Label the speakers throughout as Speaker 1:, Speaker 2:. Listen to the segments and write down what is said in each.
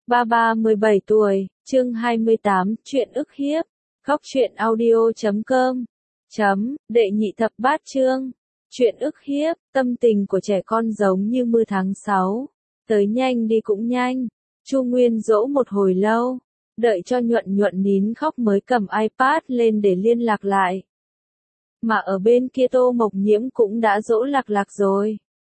Speaker 1: Ba 17 tuổi, chương 28, chuyện ức hiếp. Góc truyện audio.com. Đệ nhị thập bát chương. Chuyện ức hiếp, tâm tình của trẻ con giống như mưa tháng 6. Tới nhanh đi cũng nhanh. Chu Nguyên dỗ một hồi lâu. Đợi cho Nhuận Nhuận nín khóc mới cầm iPad lên để liên lạc lại. Mà ở bên kia Tô Mộc Nhiễm cũng đã dỗ Lạc Lạc rồi.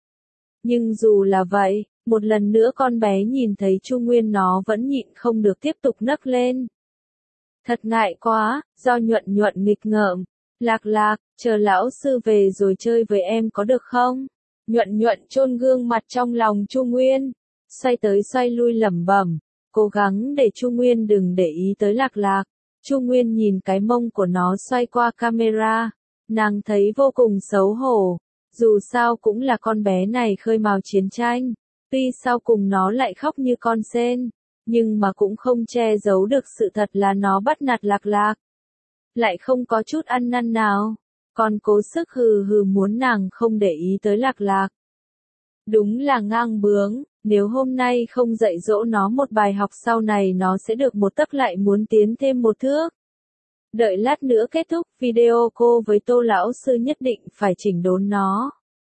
Speaker 1: Nhưng dù là vậy, một lần nữa con bé nhìn thấy Chu Nguyên nó vẫn nhịn không được tiếp tục nấc lên. Thật ngại quá, do Nhuận Nhuận nghịch ngợm. Lạc Lạc, chờ lão sư về rồi chơi với em có được không? Nhuận Nhuận chôn gương mặt trong lòng Chu Nguyên, xoay tới xoay lui lẩm bẩm, cố gắng để Chu Nguyên đừng để ý tới Lạc Lạc. Chu Nguyên nhìn cái mông của nó xoay qua camera, nàng thấy vô cùng xấu hổ. Dù sao cũng là con bé này khơi mào chiến tranh, tuy sau cùng nó lại khóc như con sên, nhưng mà cũng không che giấu được sự thật là nó bắt nạt Lạc Lạc. Lại không có chút ăn năn nào, còn cố sức hừ hừ muốn nàng không để ý tới Lạc Lạc. Đúng là ngang bướng, nếu hôm nay không dạy dỗ nó một bài học sau này nó sẽ được một tấc lại muốn tiến thêm một thước. Đợi lát nữa kết thúc video cô với Tô lão sư nhất định phải chỉnh đốn nó.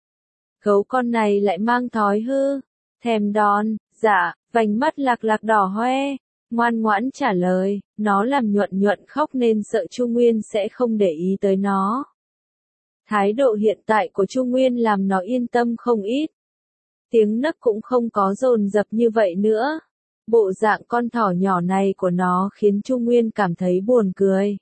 Speaker 1: Gấu con này lại mang thói hư, thèm đòn, dạ, vành mắt Lạc Lạc đỏ hoe, ngoan ngoãn trả lời, nó làm Nhuận Nhuận khóc nên sợ Chu Nguyên sẽ không để ý tới nó. Thái độ hiện tại của Chu Nguyên làm nó yên tâm không ít. Tiếng nấc cũng không có dồn dập như vậy nữa. Bộ dạng con thỏ nhỏ này của nó khiến Chu Nguyên cảm thấy buồn cười.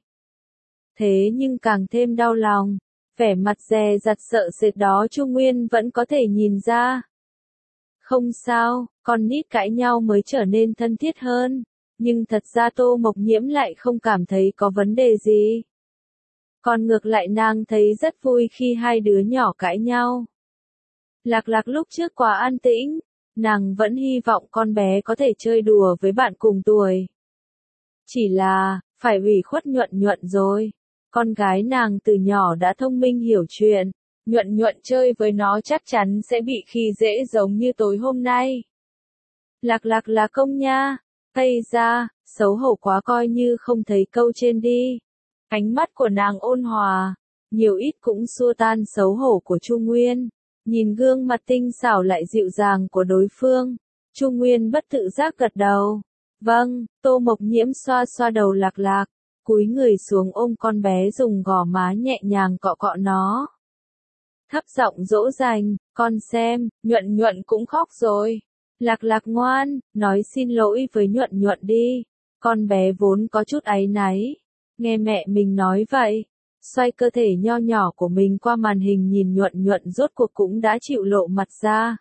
Speaker 1: Thế nhưng càng thêm đau lòng, vẻ mặt dè dặt sợ sệt đó Chu Nguyên vẫn có thể nhìn ra. Không sao, con nít cãi nhau mới trở nên thân thiết hơn, nhưng thật ra Tô Mộc Nhiễm lại không cảm thấy có vấn đề gì. Còn ngược lại nàng thấy rất vui khi hai đứa nhỏ cãi nhau. Lạc Lạc lúc trước quá an tĩnh, nàng vẫn hy vọng con bé có thể chơi đùa với bạn cùng tuổi. Chỉ là, phải ủy khuất Nhuận Nhuận rồi. Con gái nàng từ nhỏ đã thông minh hiểu chuyện, Nhuận Nhuận chơi với nó chắc chắn sẽ bị khi dễ giống như tối hôm nay. Lạc Lạc là công nha, Tây ra, xấu hổ quá coi như không thấy câu trên đi. Ánh mắt của nàng ôn hòa, nhiều ít cũng xua tan xấu hổ của Chu Nguyên. Nhìn gương mặt tinh xảo lại dịu dàng của đối phương, Chu Nguyên bất tự giác gật đầu. Vâng, Tô Mộc Nhiễm xoa xoa đầu Lạc Lạc, cúi người xuống ôm con bé dùng gò má nhẹ nhàng cọ cọ nó. Thấp giọng dỗ dành, con xem, Nhuận Nhuận cũng khóc rồi. Lạc Lạc ngoan, nói xin lỗi với Nhuận Nhuận đi. Con bé vốn có chút áy náy. Nghe mẹ mình nói vậy, xoay cơ thể nho nhỏ của mình qua màn hình nhìn Nhuận Nhuận rốt cuộc cũng đã chịu lộ mặt ra.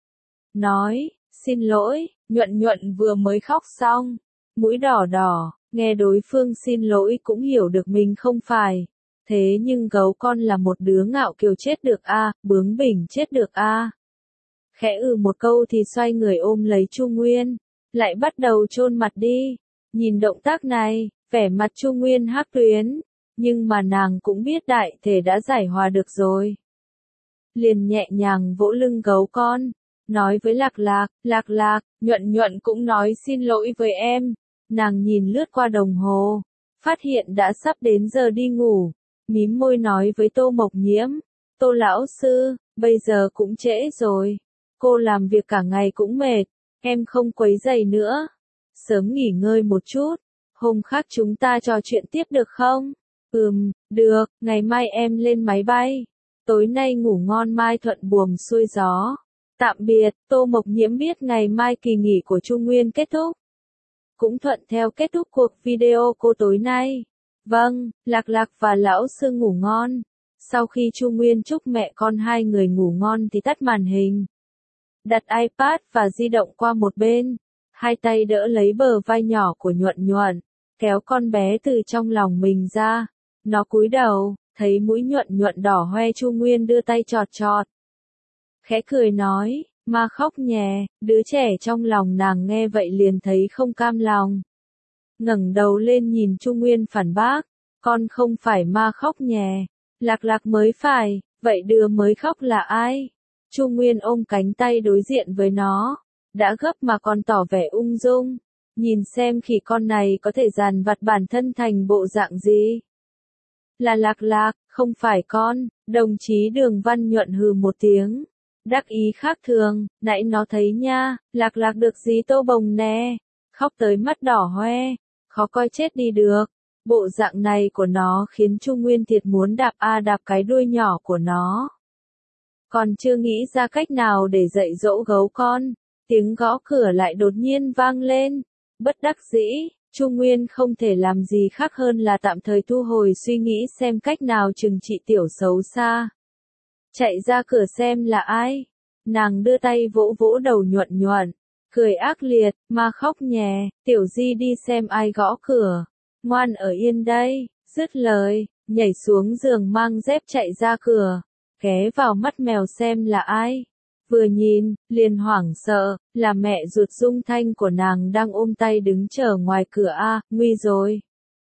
Speaker 1: Nói, xin lỗi, Nhuận Nhuận vừa mới khóc xong, mũi đỏ đỏ. Nghe đối phương xin lỗi cũng hiểu được mình không phải. Thế nhưng gấu con là một đứa ngạo kiều chết được a, bướng bỉnh chết được a. Khẽ một câu thì xoay người ôm lấy Chu Nguyên, lại bắt đầu chôn mặt đi. Nhìn động tác này, vẻ mặt Chu Nguyên hắc tuyến, nhưng mà nàng cũng biết đại thể đã giải hòa được rồi. Liền nhẹ nhàng vỗ lưng gấu con, nói với Lạc Lạc, Lạc Lạc, Nhuận Nhuận cũng nói xin lỗi với em. Nàng nhìn lướt qua đồng hồ, phát hiện đã sắp đến giờ đi ngủ, mím môi nói với Tô Mộc Nhiễm, Tô lão sư, bây giờ cũng trễ rồi, cô làm việc cả ngày cũng mệt, em không quấy rầy nữa, sớm nghỉ ngơi một chút, hôm khác chúng ta trò chuyện tiếp được không? Được, ngày mai em lên máy bay, tối nay ngủ ngon mai thuận buồm xuôi gió. Tạm biệt. Tô Mộc Nhiễm biết ngày mai kỳ nghỉ của Chu Nguyên kết thúc. Cũng thuận theo kết thúc cuộc video cô tối nay. Vâng, Lạc Lạc và lão sư ngủ ngon. Sau khi Chu Nguyên chúc mẹ con hai người ngủ ngon thì tắt màn hình. Đặt iPad và di động qua một bên. Hai tay đỡ lấy bờ vai nhỏ của Nhuận Nhuận, kéo con bé từ trong lòng mình ra. Nó cúi đầu, thấy mũi Nhuận Nhuận đỏ hoe Chu Nguyên đưa tay chọt chọt. Khẽ cười nói, ma khóc nhè, đứa trẻ trong lòng nàng nghe vậy liền thấy không cam lòng. Ngẩng đầu lên nhìn Chu Nguyên phản bác, con không phải ma khóc nhè, Lạc Lạc mới phải, vậy đứa mới khóc là ai? Chu Nguyên ôm cánh tay đối diện với nó, đã gấp mà còn tỏ vẻ ung dung. Nhìn xem khỉ con này có thể dàn vặt bản thân thành bộ dạng gì. Là Lạc Lạc, không phải con, đồng chí Đường Văn Nhuận hừ một tiếng. Đắc ý khác thường, nãy nó thấy nha, Lạc Lạc được dí tô bồng nè. Khóc tới mắt đỏ hoe, khó coi chết đi được. Bộ dạng này của nó khiến Chu Nguyên thiệt muốn đạp cái đuôi nhỏ của nó. Còn chưa nghĩ ra cách nào để dạy dỗ gấu con, tiếng gõ cửa lại đột nhiên vang lên. Bất đắc dĩ, Chu Nguyên không thể làm gì khác hơn là tạm thời thu hồi suy nghĩ xem cách nào trừng trị tiểu xấu xa. Chạy ra cửa xem là ai. Nàng đưa tay vỗ vỗ đầu nhuận nhuận, cười ác liệt, mà khóc nhè, tiểu di đi xem ai gõ cửa. Ngoan ở yên đây, dứt lời, nhảy xuống giường mang dép chạy ra cửa, ghé vào mắt mèo xem là ai. Vừa nhìn, liền hoảng sợ, là mẹ ruột Dung Thanh của nàng đang ôm tay đứng chờ ngoài cửa nguy rồi.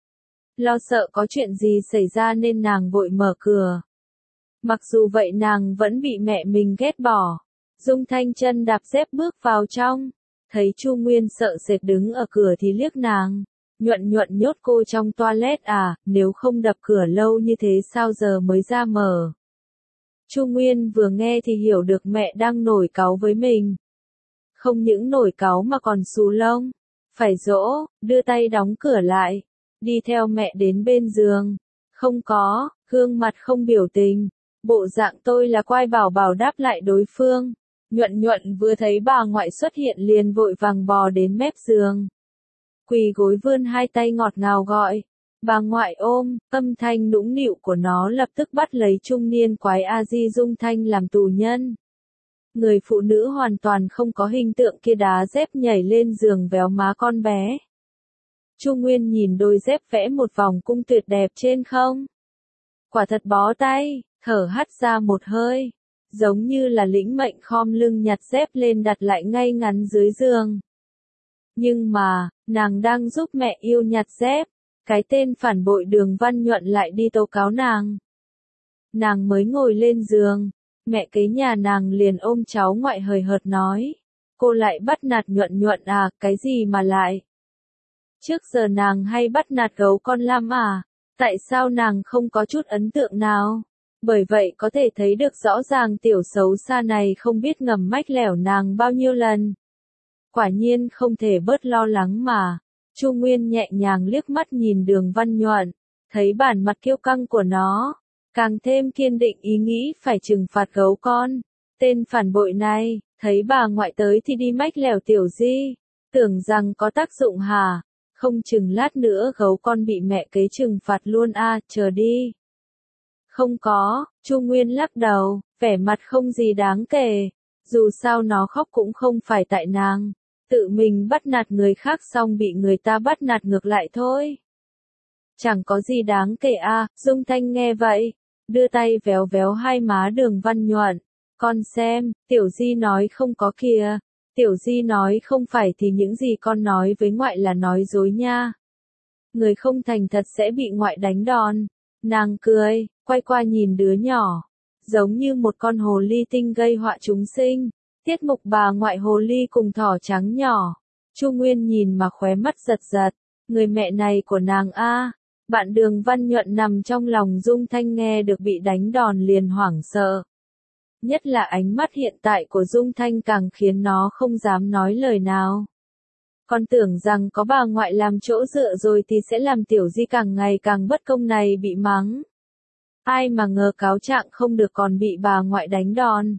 Speaker 1: Lo sợ có chuyện gì xảy ra nên nàng vội mở cửa. Mặc dù vậy nàng vẫn bị mẹ mình ghét bỏ. Dung Thanh chân đạp dép bước vào trong, thấy Chu Nguyên sợ sệt đứng ở cửa thì liếc nàng. Nhuận nhuận nhốt cô trong toilet nếu không đập cửa lâu như thế sao giờ mới ra mở. Chu Nguyên vừa nghe thì hiểu được mẹ đang nổi cáu với mình. Không những nổi cáu mà còn xù lông. Phải dỗ, đưa tay đóng cửa lại. Đi theo mẹ đến bên giường. Không có, gương mặt không biểu tình. Bộ dạng tôi là quai bảo bảo đáp lại đối phương. Nhuận nhuận vừa thấy bà ngoại xuất hiện liền vội vàng bò đến mép giường. Quỳ gối vươn hai tay ngọt ngào gọi. Bà ngoại ôm, âm thanh nũng nịu của nó lập tức bắt lấy trung niên quái A-di Dung Thanh làm tù nhân. Người phụ nữ hoàn toàn không có hình tượng kia đá dép nhảy lên giường véo má con bé. Chu Nguyên nhìn đôi dép vẽ một vòng cung tuyệt đẹp trên không. Quả thật bó tay, thở hắt ra một hơi. Giống như là lĩnh mệnh khom lưng nhặt dép lên đặt lại ngay ngắn dưới giường. Nhưng mà, nàng đang giúp mẹ yêu nhặt dép. Cái tên phản bội Đường Văn Nhuận lại đi tố cáo nàng. Nàng mới ngồi lên giường, mẹ kế nhà nàng liền ôm cháu ngoại hời hợt nói. Cô lại bắt nạt Nhuận nhuận cái gì mà lại? Trước giờ nàng hay bắt nạt gấu con lắm tại sao nàng không có chút ấn tượng nào? Bởi vậy có thể thấy được rõ ràng tiểu xấu xa này không biết ngầm mách lẻo nàng bao nhiêu lần. Quả nhiên không thể bớt lo lắng mà. Chu Nguyên nhẹ nhàng liếc mắt nhìn Đường Văn Nhuận, thấy bản mặt kiêu căng của nó, càng thêm kiên định ý nghĩ phải trừng phạt gấu con. Tên phản bội này, thấy bà ngoại tới thì đi mách lẻo tiểu di, tưởng rằng có tác dụng hả? Không chừng lát nữa gấu con bị mẹ kế trừng phạt luôn chờ đi. Không có, Chu Nguyên lắc đầu, vẻ mặt không gì đáng kể, dù sao nó khóc cũng không phải tại nàng. Tự mình bắt nạt người khác xong bị người ta bắt nạt ngược lại thôi. Chẳng có gì đáng kể Dung Thanh nghe vậy, đưa tay véo véo hai má Đường Văn Nhuận. Con xem, tiểu di nói không có kìa. Tiểu di nói không phải thì những gì con nói với ngoại là nói dối nha. Người không thành thật sẽ bị ngoại đánh đòn. Nàng cười, quay qua nhìn đứa nhỏ. Giống như một con hồ ly tinh gây họa chúng sinh. Tiết mục bà ngoại hồ ly cùng thỏ trắng nhỏ. Chu Nguyên nhìn mà khóe mắt giật giật. Người mẹ này của nàng Bạn Đường Văn Nhuận nằm trong lòng Dung Thanh nghe được bị đánh đòn liền hoảng sợ. Nhất là ánh mắt hiện tại của Dung Thanh càng khiến nó không dám nói lời nào. Còn tưởng rằng có bà ngoại làm chỗ dựa rồi thì sẽ làm tiểu di càng ngày càng bất công này bị mắng. Ai mà ngờ cáo trạng không được còn bị bà ngoại đánh đòn.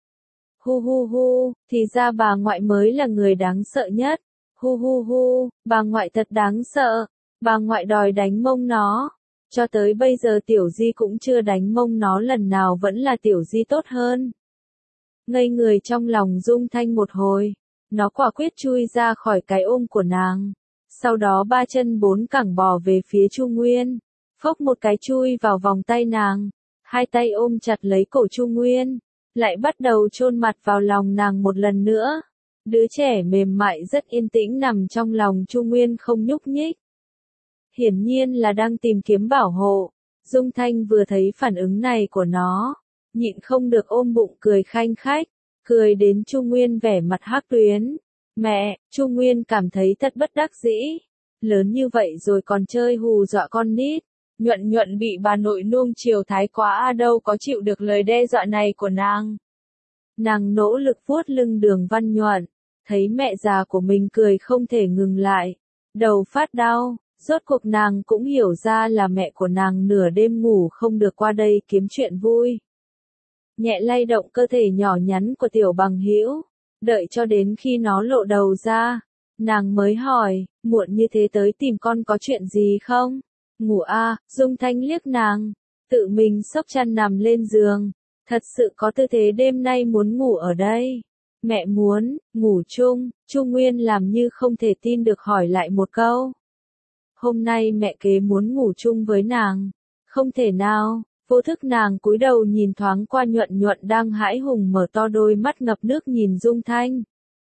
Speaker 1: Hu hu hu, thì ra bà ngoại mới là người đáng sợ nhất. Hu hu hu, bà ngoại thật đáng sợ. Bà ngoại đòi đánh mông nó. Cho tới bây giờ tiểu di cũng chưa đánh mông nó lần nào vẫn là tiểu di tốt hơn. Ngây người trong lòng Dung Thanh một hồi. Nó quả quyết chui ra khỏi cái ôm của nàng. Sau đó ba chân bốn cẳng bò về phía Chu Nguyên. Phốc một cái chui vào vòng tay nàng. Hai tay ôm chặt lấy cổ Chu Nguyên. Lại bắt đầu chôn mặt vào lòng nàng một lần nữa. Đứa trẻ mềm mại rất yên tĩnh nằm trong lòng Chu Nguyên không nhúc nhích. Hiển nhiên là đang tìm kiếm bảo hộ. Dung Thanh vừa thấy phản ứng này của nó, nhịn không được ôm bụng cười khanh khách, cười đến Chu Nguyên vẻ mặt hắc tuyến. Mẹ, Chu Nguyên cảm thấy thật bất đắc dĩ. Lớn như vậy rồi còn chơi hù dọa con nít. Nhuận Nhuận bị bà nội nuông chiều thái quá đâu có chịu được lời đe dọa này của nàng. Nàng nỗ lực vuốt lưng Đường Văn Nhuận, thấy mẹ già của mình cười không thể ngừng lại. Đầu phát đau, rốt cuộc nàng cũng hiểu ra là mẹ của nàng nửa đêm ngủ không được qua đây kiếm chuyện vui. Nhẹ lay động cơ thể nhỏ nhắn của Tiểu Bằng Hữu, đợi cho đến khi nó lộ đầu ra, nàng mới hỏi, muộn như thế tới tìm con có chuyện gì không? Ngủ à, Dung Thanh liếc nàng, tự mình xốc chăn nằm lên giường, thật sự có tư thế đêm nay muốn ngủ ở đây. Mẹ muốn, ngủ chung, Chu Nguyên làm như không thể tin được hỏi lại một câu. Hôm nay mẹ kế muốn ngủ chung với nàng, không thể nào. Vô thức nàng cúi đầu nhìn thoáng qua Nhuận Nhuận đang hãi hùng mở to đôi mắt ngập nước nhìn Dung Thanh.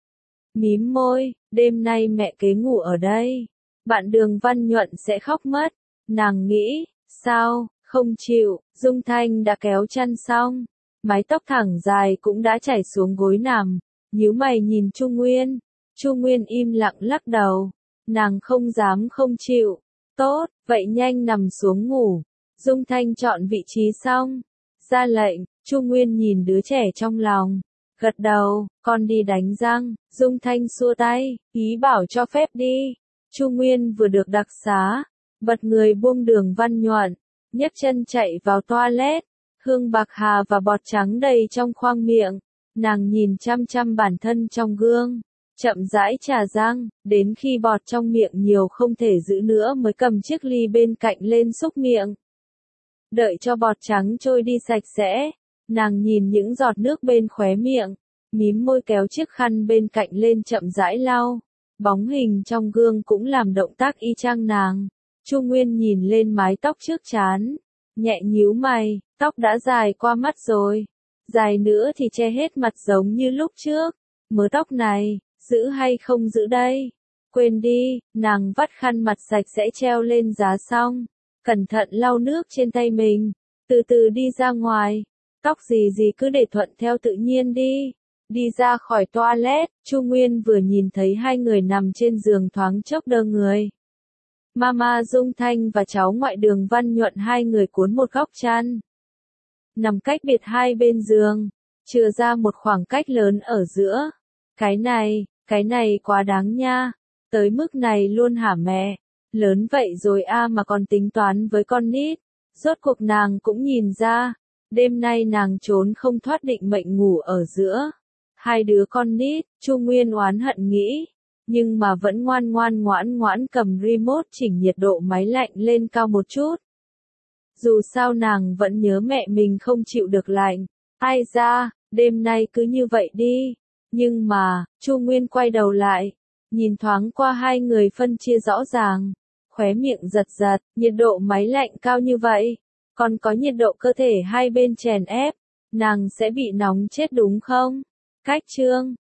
Speaker 1: Mím môi, đêm nay mẹ kế ngủ ở đây. Bạn Đường Văn Nhuận sẽ khóc mất. Nàng nghĩ, sao, không chịu, Dung Thanh đã kéo chăn xong. Mái tóc thẳng dài cũng đã chảy xuống gối nằm. Nhíu mày nhìn Chu Nguyên. Chu Nguyên im lặng lắc đầu. Nàng không dám không chịu. Tốt, vậy nhanh nằm xuống ngủ. Dung Thanh chọn vị trí xong, ra lệnh, Chu Nguyên nhìn đứa trẻ trong lòng, gật đầu, con đi đánh răng, Dung Thanh xua tay, ý bảo cho phép đi. Chu Nguyên vừa được đặc xá, bật người buông Đường Văn Nhuận, nhấc chân chạy vào toilet, hương bạc hà và bọt trắng đầy trong khoang miệng, nàng nhìn chăm chăm bản thân trong gương. Chậm rãi chà răng, đến khi bọt trong miệng nhiều không thể giữ nữa mới cầm chiếc ly bên cạnh lên xúc miệng. Đợi cho bọt trắng trôi đi sạch sẽ, nàng nhìn những giọt nước bên khóe miệng, mím môi kéo chiếc khăn bên cạnh lên chậm rãi lau. Bóng hình trong gương cũng làm động tác y chang nàng. Chu Nguyên nhìn lên mái tóc trước trán, nhẹ nhíu mày, tóc đã dài qua mắt rồi, dài nữa thì che hết mặt giống như lúc trước. Mớ tóc này, giữ hay không giữ đây? Quên đi, nàng vắt khăn mặt sạch sẽ treo lên giá xong. Cẩn thận lau nước trên tay mình, từ từ đi ra ngoài, tóc gì gì cứ để thuận theo tự nhiên đi. Đi ra khỏi toilet, Chu Nguyên vừa nhìn thấy hai người nằm trên giường thoáng chốc đơ người. Mama Dung Thanh và cháu ngoại Đường Văn Nhuận hai người cuốn một góc chăn. Nằm cách biệt hai bên giường, chừa ra một khoảng cách lớn ở giữa. Cái này quá đáng nha, tới mức này luôn hả mẹ? Lớn vậy rồi mà còn tính toán với con nít. Rốt cuộc nàng cũng nhìn ra, đêm nay nàng trốn không thoát định mệnh ngủ ở giữa hai đứa con nít. Chu Nguyên oán hận nghĩ, nhưng mà vẫn ngoan ngoãn cầm remote chỉnh nhiệt độ máy lạnh lên cao một chút. Dù sao nàng vẫn nhớ mẹ mình không chịu được lạnh. Ai ra, đêm nay cứ như vậy đi. Nhưng mà, Chu Nguyên quay đầu lại, nhìn thoáng qua hai người phân chia rõ ràng. Khóe miệng giật giật, nhiệt độ máy lạnh cao như vậy, còn có nhiệt độ cơ thể hai bên chèn ép, nàng sẽ bị nóng chết đúng không? Cách chương